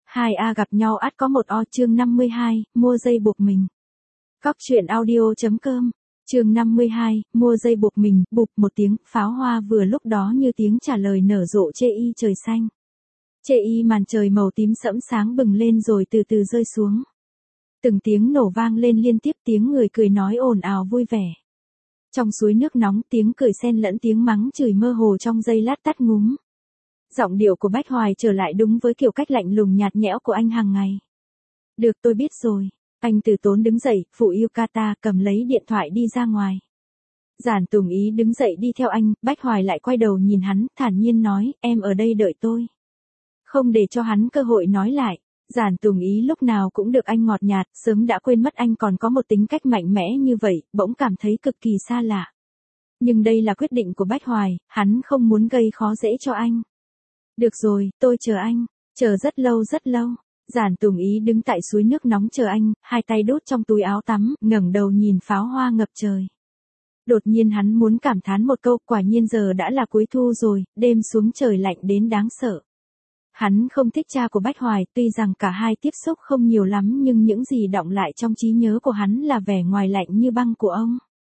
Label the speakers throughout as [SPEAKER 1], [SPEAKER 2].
[SPEAKER 1] 2A gặp nhau ắt có một O. Chương 52, mua dây buộc mình. Góc truyện audio.com. Chương 52, mua dây buộc mình. Bụp một tiếng, pháo hoa vừa lúc đó như tiếng trả lời nở rộ chê y trời xanh. Chê y màn trời màu tím sẫm sáng bừng lên rồi từ từ rơi xuống. Từng tiếng nổ vang lên liên tiếp, tiếng người cười nói ồn ào vui vẻ. Trong suối nước nóng, tiếng cười xen lẫn tiếng mắng chửi mơ hồ trong giây lát tắt ngúm. Giọng điệu của Bách Hoài trở lại đúng với kiểu cách lạnh lùng nhạt nhẽo của anh hàng ngày. Được, tôi biết rồi. Anh từ tốn đứng dậy, phụ yukata, cầm lấy điện thoại đi ra ngoài. Giản Tùng Ý đứng dậy đi theo anh, Bách Hoài lại quay đầu nhìn hắn, thản nhiên nói, em ở đây đợi tôi. Không để cho hắn cơ hội nói lại, Giản Tùng Ý lúc nào cũng được anh ngọt nhạt, sớm đã quên mất anh còn có một tính cách mạnh mẽ như vậy, bỗng cảm thấy cực kỳ xa lạ. Nhưng đây là quyết định của Bách Hoài, hắn không muốn gây khó dễ cho anh. Được rồi, tôi chờ anh, chờ rất lâu rất lâu. Giản Tùng Ý đứng tại suối nước nóng chờ anh, hai tay đút trong túi áo tắm, ngẩng đầu nhìn pháo hoa ngập trời. Đột nhiên hắn muốn cảm thán một câu, quả nhiên giờ đã là cuối thu rồi, đêm xuống trời lạnh đến đáng sợ. Hắn không thích cha của Bách Hoài, tuy rằng cả hai tiếp xúc không nhiều lắm nhưng những gì đọng lại trong trí nhớ của hắn là vẻ ngoài lạnh như băng của ông.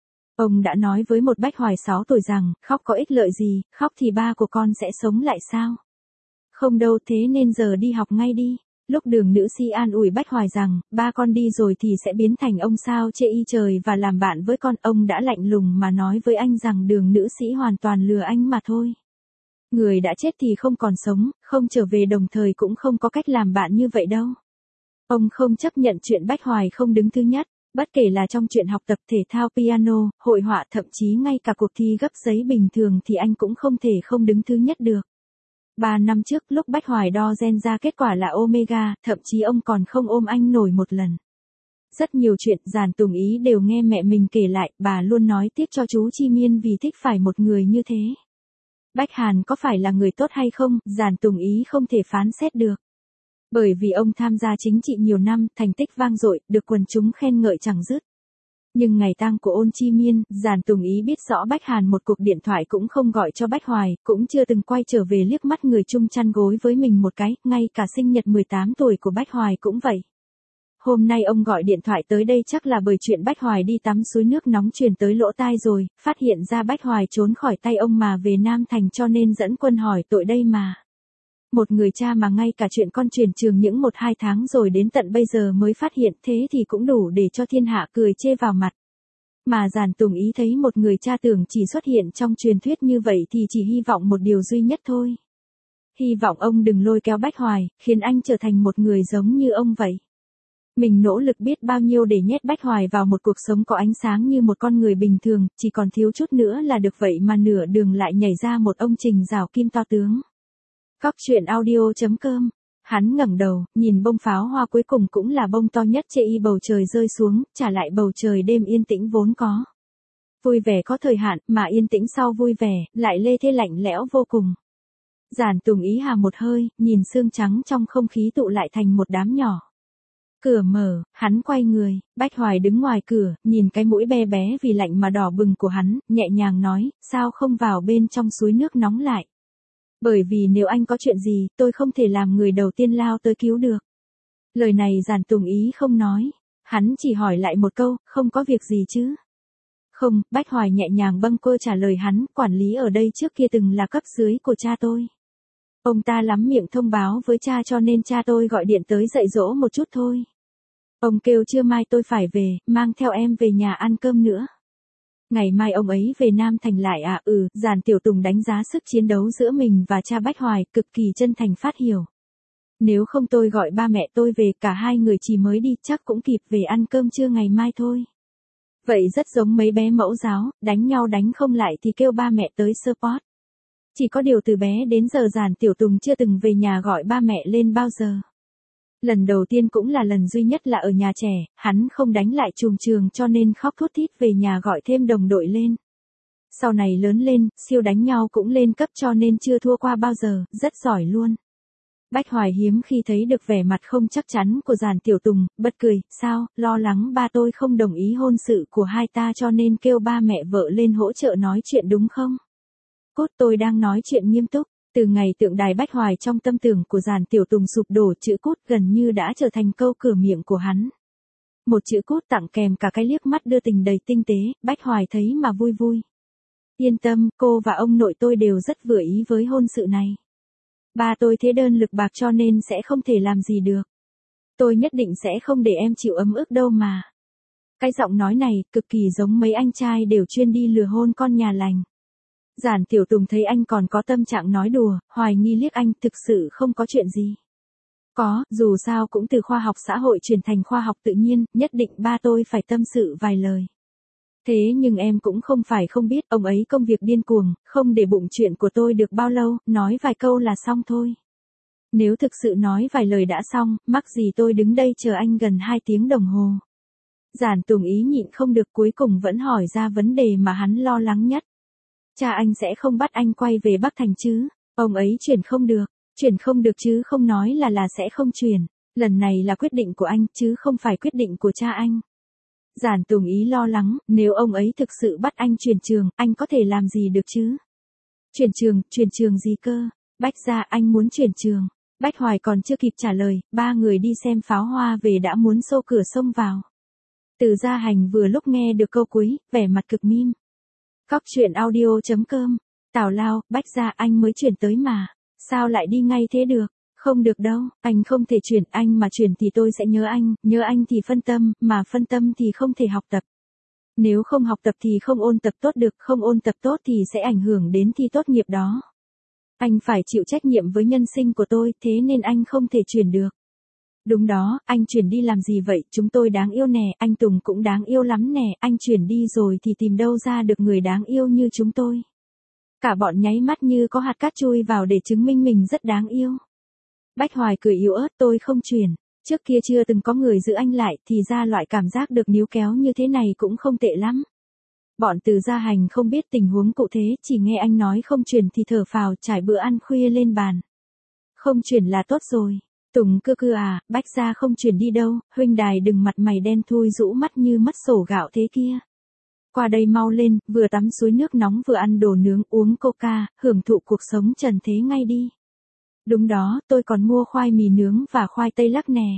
[SPEAKER 1] Ông đã nói với một Bách Hoài 6 tuổi rằng, khóc có ích lợi gì, khóc thì ba của con sẽ sống lại sao? Không đâu, thế nên giờ đi học ngay đi. Lúc Đường nữ sĩ an ủi Bách Hoài rằng, ba con đi rồi thì sẽ biến thành ông sao chê y trời và làm bạn với con, ông đã lạnh lùng mà nói với anh rằng Đường nữ sĩ hoàn toàn lừa anh mà thôi. Người đã chết thì không còn sống, không trở về, đồng thời cũng không có cách làm bạn như vậy đâu. Ông không chấp nhận chuyện Bách Hoài không đứng thứ nhất, bất kể là trong chuyện học tập, thể thao, piano, hội họa, thậm chí ngay cả cuộc thi gấp giấy bình thường thì anh cũng không thể không đứng thứ nhất được. 3 năm trước lúc Bách Hoài đo gen ra kết quả là Omega, thậm chí ông còn không ôm anh nổi một lần. Rất nhiều chuyện Giản Tùng Ý đều nghe mẹ mình kể lại, bà luôn nói tiếc cho chú Chi Miên vì thích phải một người như thế. Bách Hàn có phải là người tốt hay không, Giản Tùng Ý không thể phán xét được. Bởi vì ông tham gia chính trị nhiều năm, thành tích vang dội, được quần chúng khen ngợi chẳng dứt. Nhưng ngày tang của Ôn Chi Miên, Giản Tùng Ý biết rõ Bách Hàn một cuộc điện thoại cũng không gọi cho Bách Hoài, cũng chưa từng quay trở về liếc mắt người chung chăn gối với mình một cái, ngay cả sinh nhật 18 tuổi của Bách Hoài cũng vậy. Hôm nay ông gọi điện thoại tới đây chắc là bởi chuyện Bách Hoài đi tắm suối nước nóng truyền tới lỗ tai rồi, phát hiện ra Bách Hoài trốn khỏi tay ông mà về Nam Thành cho nên dẫn quân hỏi tội đây mà. Một người cha mà ngay cả chuyện con chuyển trường những 1-2 tháng rồi đến tận bây giờ mới phát hiện, thế thì cũng đủ để cho thiên hạ cười chê vào mặt. Mà Giản Tùng Ý thấy một người cha tưởng chỉ xuất hiện trong truyền thuyết như vậy thì chỉ hy vọng một điều duy nhất thôi. Hy vọng ông đừng lôi kéo Bách Hoài, khiến anh trở thành một người giống như ông vậy. Mình nỗ lực biết bao nhiêu để nhét Bách Hoài vào một cuộc sống có ánh sáng như một con người bình thường, chỉ còn thiếu chút nữa là được vậy mà nửa đường lại nhảy ra một ông Trình Rào Kim to tướng. Góc truyện audio.com. Hắn ngẩng đầu, nhìn bông pháo hoa cuối cùng cũng là bông to nhất chê y bầu trời rơi xuống, trả lại bầu trời đêm yên tĩnh vốn có. Vui vẻ có thời hạn, mà yên tĩnh sau vui vẻ, lại lê thê lạnh lẽo vô cùng. Giản Tùng Ý hà một hơi, nhìn sương trắng trong không khí tụ lại thành một đám nhỏ. Cửa mở, hắn quay người, Bách Hoài đứng ngoài cửa, nhìn cái mũi be bé vì lạnh mà đỏ bừng của hắn, nhẹ nhàng nói, sao không vào bên trong suối nước nóng lại. Bởi vì nếu anh có chuyện gì, tôi không thể làm người đầu tiên lao tới cứu được. Lời này Giản Tùng Ý không nói, hắn chỉ hỏi lại một câu, không có việc gì chứ. Không, Bách Hoài nhẹ nhàng bâng quơ trả lời hắn, quản lý ở đây trước kia từng là cấp dưới của cha tôi. Ông ta lắm miệng thông báo với cha cho nên cha tôi gọi điện tới dạy dỗ một chút thôi. Ông kêu trưa mai tôi phải về, mang theo em về nhà ăn cơm nữa. Ngày mai ông ấy về Nam Thành lại à? Giản Tiểu Tùng đánh giá sức chiến đấu giữa mình và cha Bách Hoài, cực kỳ chân thành phát hiểu. Nếu không tôi gọi ba mẹ tôi về, cả hai người chỉ mới đi, chắc cũng kịp về ăn cơm trưa ngày mai thôi. Vậy rất giống mấy bé mẫu giáo, đánh nhau đánh không lại thì kêu ba mẹ tới support. Chỉ có điều từ bé đến giờ Giản Tiểu Tùng chưa từng về nhà gọi ba mẹ lên bao giờ. Lần đầu tiên cũng là lần duy nhất là ở nhà trẻ, hắn không đánh lại trùm trường cho nên khóc thút thít về nhà gọi thêm đồng đội lên. Sau này lớn lên, siêu đánh nhau cũng lên cấp cho nên chưa thua qua bao giờ, rất giỏi luôn. Bách Hoài hiếm khi thấy được vẻ mặt không chắc chắn của Giản Tiểu Tùng, bật cười, sao, lo lắng ba tôi không đồng ý hôn sự của hai ta cho nên kêu ba mẹ vợ lên hỗ trợ nói chuyện đúng không? Cốt, tôi đang nói chuyện nghiêm túc. Từ ngày tượng đài Bách Hoài trong tâm tưởng của Giản Tiểu Tùng sụp đổ, chữ cút gần như đã trở thành câu cửa miệng của hắn. Một chữ cút tặng kèm cả cái liếc mắt đưa tình đầy tinh tế, Bách Hoài thấy mà vui vui. Yên tâm, cô và ông nội tôi đều rất vừa ý với hôn sự này. Ba tôi thế đơn lực bạc cho nên sẽ không thể làm gì được. Tôi nhất định sẽ không để em chịu ấm ức đâu mà. Cái giọng nói này cực kỳ giống mấy anh trai đều chuyên đi lừa hôn con nhà lành. Giản Tiểu Tùng thấy anh còn có tâm trạng nói đùa, hoài nghi liếc anh, thực sự không có chuyện gì. Có, dù sao cũng từ khoa học xã hội chuyển thành khoa học tự nhiên, nhất định ba tôi phải tâm sự vài lời. Thế nhưng em cũng không phải không biết, ông ấy công việc điên cuồng, không để bụng chuyện của tôi được bao lâu, nói vài câu là xong thôi. Nếu thực sự nói vài lời đã xong, mắc gì tôi đứng đây chờ anh gần 2 tiếng đồng hồ. Giản Tùng Ý nhịn không được, cuối cùng vẫn hỏi ra vấn đề mà hắn lo lắng nhất. Cha anh sẽ không bắt anh quay về Bắc Thành chứ? Ông ấy chuyển không được chứ không nói là sẽ không chuyển. Lần này là quyết định của anh chứ không phải quyết định của cha anh. Giản Tùng Ý lo lắng, nếu ông ấy thực sự bắt anh chuyển trường, anh có thể làm gì được chứ? Chuyển trường gì cơ? Bách gia, anh muốn chuyển trường. Bách Hoài còn chưa kịp trả lời, ba người đi xem pháo hoa về đã muốn xô cửa xông vào. Từ Gia Hành vừa lúc nghe được câu cuối, vẻ mặt cực mim. Cóc truyện audio.com. Tào lao, Bách gia, anh mới chuyển tới mà. Sao lại đi ngay thế được? Không được đâu, anh không thể chuyển, anh mà chuyển thì tôi sẽ nhớ anh thì phân tâm, mà phân tâm thì không thể học tập. Nếu không học tập thì không ôn tập tốt được, không ôn tập tốt thì sẽ ảnh hưởng đến thi tốt nghiệp đó. Anh phải chịu trách nhiệm với nhân sinh của tôi, thế nên anh không thể chuyển được. Đúng đó, anh chuyển đi làm gì vậy, chúng tôi đáng yêu nè, anh Tùng cũng đáng yêu lắm nè, anh chuyển đi rồi thì tìm đâu ra được người đáng yêu như chúng tôi. Cả bọn nháy mắt như có hạt cát chui vào để chứng minh mình rất đáng yêu. Bách Hoài cười yếu ớt, tôi không chuyển, trước kia chưa từng có người giữ anh lại, thì ra loại cảm giác được níu kéo như thế này cũng không tệ lắm. Bọn Từ Gia Hành không biết tình huống cụ thế, chỉ nghe anh nói không chuyển thì thở phào, trải bữa ăn khuya lên bàn. Không chuyển là tốt rồi. Tùng cư à, Bách gia không chuyển đi đâu, huynh đài đừng mặt mày đen thui rũ mắt như mất sổ gạo thế kia. Qua đây mau lên, vừa tắm suối nước nóng vừa ăn đồ nướng, uống coca, hưởng thụ cuộc sống trần thế ngay đi. Đúng đó, tôi còn mua khoai mì nướng và khoai tây lắc nè.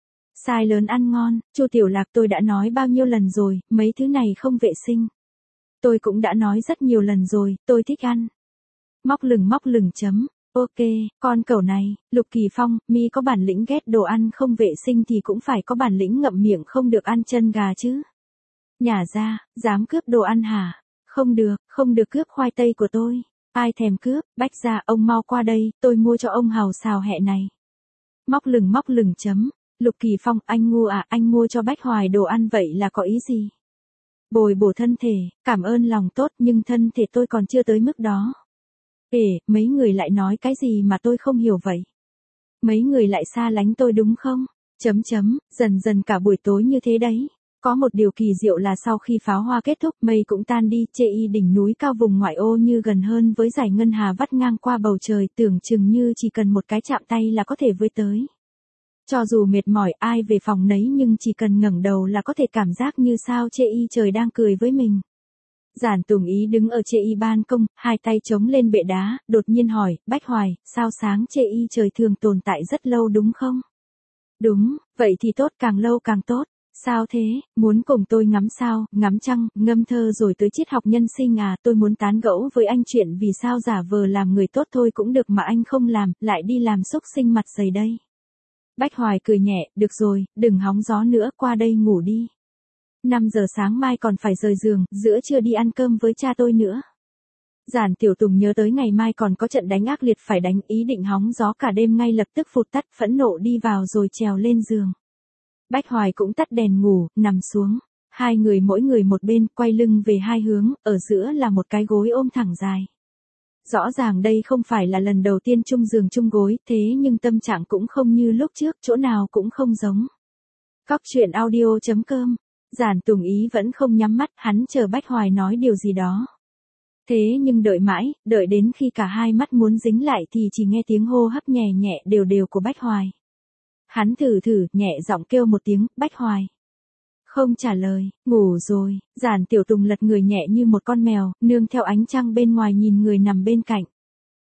[SPEAKER 1] Sai lớn ăn ngon, Chu Tiểu Lạc, tôi đã nói bao nhiêu lần rồi, mấy thứ này không vệ sinh. Tôi cũng đã nói rất nhiều lần rồi, tôi thích ăn. Móc lửng chấm. Ok, con cẩu này, Lục Kỳ Phong, mi có bản lĩnh ghét đồ ăn không vệ sinh thì cũng phải có bản lĩnh ngậm miệng không được ăn chân gà chứ. Nhả ra, dám cướp đồ ăn hả? Không được cướp khoai tây của tôi. Ai thèm cướp, Bách gia, ông mau qua đây, tôi mua cho ông hàu xào hẹ này. Móc lửng chấm. Lục Kỳ Phong, anh ngu à, anh mua cho Bách Hoài đồ ăn vậy là có ý gì? Bồi bổ thân thể, cảm ơn lòng tốt nhưng thân thể tôi còn chưa tới mức đó. Mấy người lại nói cái gì mà tôi không hiểu vậy? Mấy người lại xa lánh tôi đúng không? Dần dần cả buổi tối như thế đấy. Có một điều kỳ diệu là sau khi pháo hoa kết thúc, mây cũng tan đi, chê y đỉnh núi cao vùng ngoại ô như gần hơn với dải ngân hà vắt ngang qua bầu trời, tưởng chừng như chỉ cần một cái chạm tay là có thể với tới. Cho dù mệt mỏi ai về phòng nấy nhưng chỉ cần ngẩng đầu là có thể cảm giác như sao chê y trời đang cười với mình. Giản Tùng Ý đứng ở chê y ban công, hai tay chống lên bệ đá, đột nhiên hỏi, Bách Hoài, sao sáng chê y trời thường tồn tại rất lâu đúng không? Đúng, vậy thì tốt, càng lâu càng tốt. Sao thế, muốn cùng tôi ngắm sao, ngắm trăng, ngâm thơ rồi tới triết học nhân sinh à, tôi muốn tán gẫu với anh chuyện vì sao giả vờ làm người tốt thôi cũng được mà anh không làm, lại đi làm xúc sinh mặt dày đây. Bách Hoài cười nhẹ, được rồi, đừng hóng gió nữa, qua đây ngủ đi. 5 giờ sáng mai còn phải rời giường, giữa trưa đi ăn cơm với cha tôi nữa. Giản Tiểu Tùng nhớ tới ngày mai còn có trận đánh ác liệt phải đánh, ý định hóng gió cả đêm ngay lập tức phụt tắt, phẫn nộ đi vào rồi trèo lên giường. Bách Hoài cũng tắt đèn ngủ, nằm xuống. Hai người mỗi người một bên, quay lưng về hai hướng, ở giữa là một cái gối ôm thẳng dài. Rõ ràng đây không phải là lần đầu tiên chung giường chung gối, thế nhưng tâm trạng cũng không như lúc trước, chỗ nào cũng không giống. Cóc truyện audio.com. Giản Tùng Ý vẫn không nhắm mắt, hắn chờ Bách Hoài nói điều gì đó. Thế nhưng đợi mãi, đợi đến khi cả hai mắt muốn dính lại thì chỉ nghe tiếng hô hấp nhẹ nhẹ đều của Bách Hoài. Hắn thử nhẹ giọng kêu một tiếng, Bách Hoài. Không trả lời, ngủ rồi. Giản Tiểu Tùng lật người nhẹ như một con mèo, nương theo ánh trăng bên ngoài nhìn người nằm bên cạnh.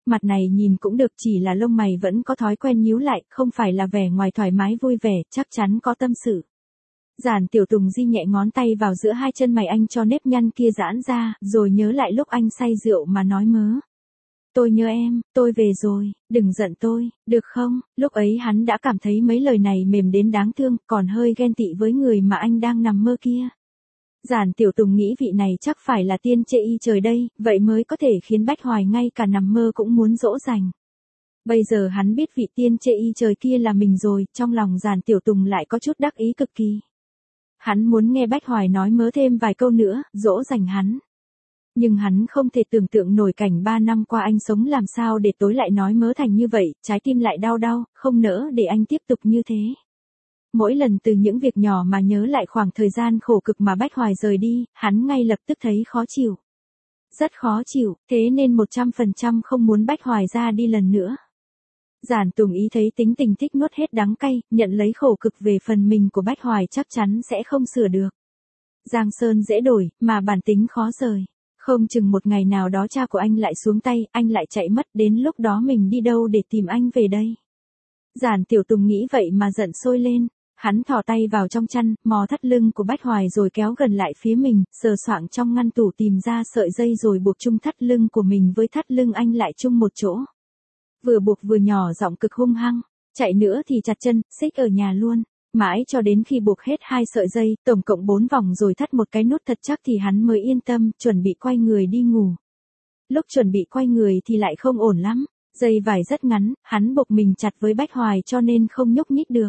[SPEAKER 1] Mặt này nhìn cũng được, chỉ là lông mày vẫn có thói quen nhíu lại, không phải là vẻ ngoài thoải mái vui vẻ, chắc chắn có tâm sự. Giản Tiểu Tùng di nhẹ ngón tay vào giữa hai chân mày anh cho nếp nhăn kia giãn ra, rồi nhớ lại lúc anh say rượu mà nói mớ. Tôi nhớ em, tôi về rồi, đừng giận tôi, được không? Lúc ấy hắn đã cảm thấy mấy lời này mềm đến đáng thương, còn hơi ghen tị với người mà anh đang nằm mơ kia. Giản Tiểu Tùng nghĩ vị này chắc phải là tiên chê y trời đây, vậy mới có thể khiến Bách Hoài ngay cả nằm mơ cũng muốn dỗ dành. Bây giờ hắn biết vị tiên chê y trời kia là mình rồi, trong lòng Giản Tiểu Tùng lại có chút đắc ý cực kỳ. Hắn muốn nghe Bách Hoài nói mớ thêm vài câu nữa, dỗ dành hắn. Nhưng hắn không thể tưởng tượng nổi cảnh 3 năm qua anh sống làm sao để tối lại nói mớ thành như vậy, trái tim lại đau đau, không nỡ để anh tiếp tục như thế. Mỗi lần từ những việc nhỏ mà nhớ lại khoảng thời gian khổ cực mà Bách Hoài rời đi, hắn ngay lập tức thấy khó chịu. Rất khó chịu, thế nên 100% không muốn Bách Hoài ra đi lần nữa. Giản Tùng ý thấy tính tình thích nuốt hết đắng cay, nhận lấy khổ cực về phần mình của Bách Hoài chắc chắn sẽ không sửa được. Giang sơn dễ đổi, mà bản tính khó rời. Không chừng một ngày nào đó cha của anh lại xuống tay, anh lại chạy mất, đến lúc đó mình đi đâu để tìm anh về đây. Giản Tiểu Tùng nghĩ vậy mà giận sôi lên. Hắn thò tay vào trong chăn, mò thắt lưng của Bách Hoài rồi kéo gần lại phía mình, sờ soạng trong ngăn tủ tìm ra sợi dây rồi buộc chung thắt lưng của mình với thắt lưng anh lại chung một chỗ. Vừa buộc vừa nhỏ giọng cực hung hăng, chạy nữa thì chặt chân, xích ở nhà luôn. Mãi cho đến khi buộc hết 2 sợi dây, tổng cộng 4 vòng rồi thắt một cái nút thật chắc thì hắn mới yên tâm, chuẩn bị quay người đi ngủ. Lúc chuẩn bị quay người thì lại không ổn lắm, dây vải rất ngắn, hắn buộc mình chặt với Bách Hoài cho nên không nhúc nhích được.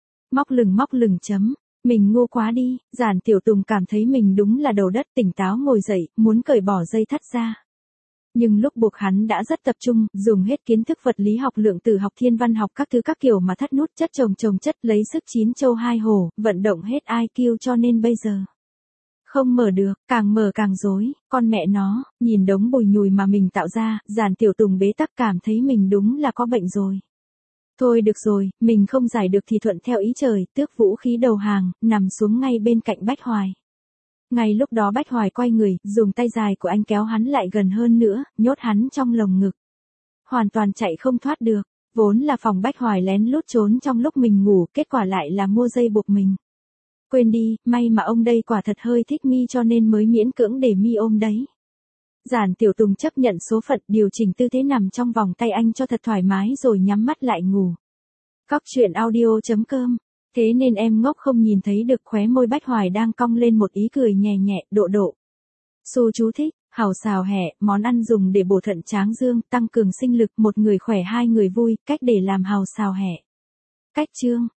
[SPEAKER 1] Móc lửng chấm, mình ngu quá đi, Giản Tiểu Tùng cảm thấy mình đúng là đầu đất, tỉnh táo ngồi dậy, muốn cởi bỏ dây thắt ra. Nhưng lúc buộc hắn đã rất tập trung, dùng hết kiến thức vật lý học, lượng tử học, thiên văn học các thứ các kiểu mà thắt nút chất chồng chất, lấy sức 9 châu 2 hổ, vận động hết IQ cho nên bây giờ không mở được, càng mở càng rối, con mẹ nó, nhìn đống bùi nhùi mà mình tạo ra, Giản Tiểu Tùng bế tắc cảm thấy mình đúng là có bệnh rồi. Thôi được rồi, mình không giải được thì thuận theo ý trời, tước vũ khí đầu hàng, nằm xuống ngay bên cạnh Bách Hoài. Ngay lúc đó Bách Hoài quay người, dùng tay dài của anh kéo hắn lại gần hơn nữa, nhốt hắn trong lồng ngực. Hoàn toàn chạy không thoát được, vốn là phòng Bách Hoài lén lút trốn trong lúc mình ngủ, kết quả lại là mua dây buộc mình. Quên đi, may mà ông đây quả thật hơi thích mi cho nên mới miễn cưỡng để mi ôm đấy. Giản Tiểu Tùng chấp nhận số phận, điều chỉnh tư thế nằm trong vòng tay anh cho thật thoải mái rồi nhắm mắt lại ngủ. Cóc truyện audio.com. Thế nên em ngốc không nhìn thấy được khóe môi Bách Hoài đang cong lên một ý cười nhẹ nhẹ, độ. Su chú thích, hàu xào hẹ, món ăn dùng để bổ thận tráng dương, tăng cường sinh lực, một người khỏe hai người vui, cách để làm hàu xào hẹ. Cách chương.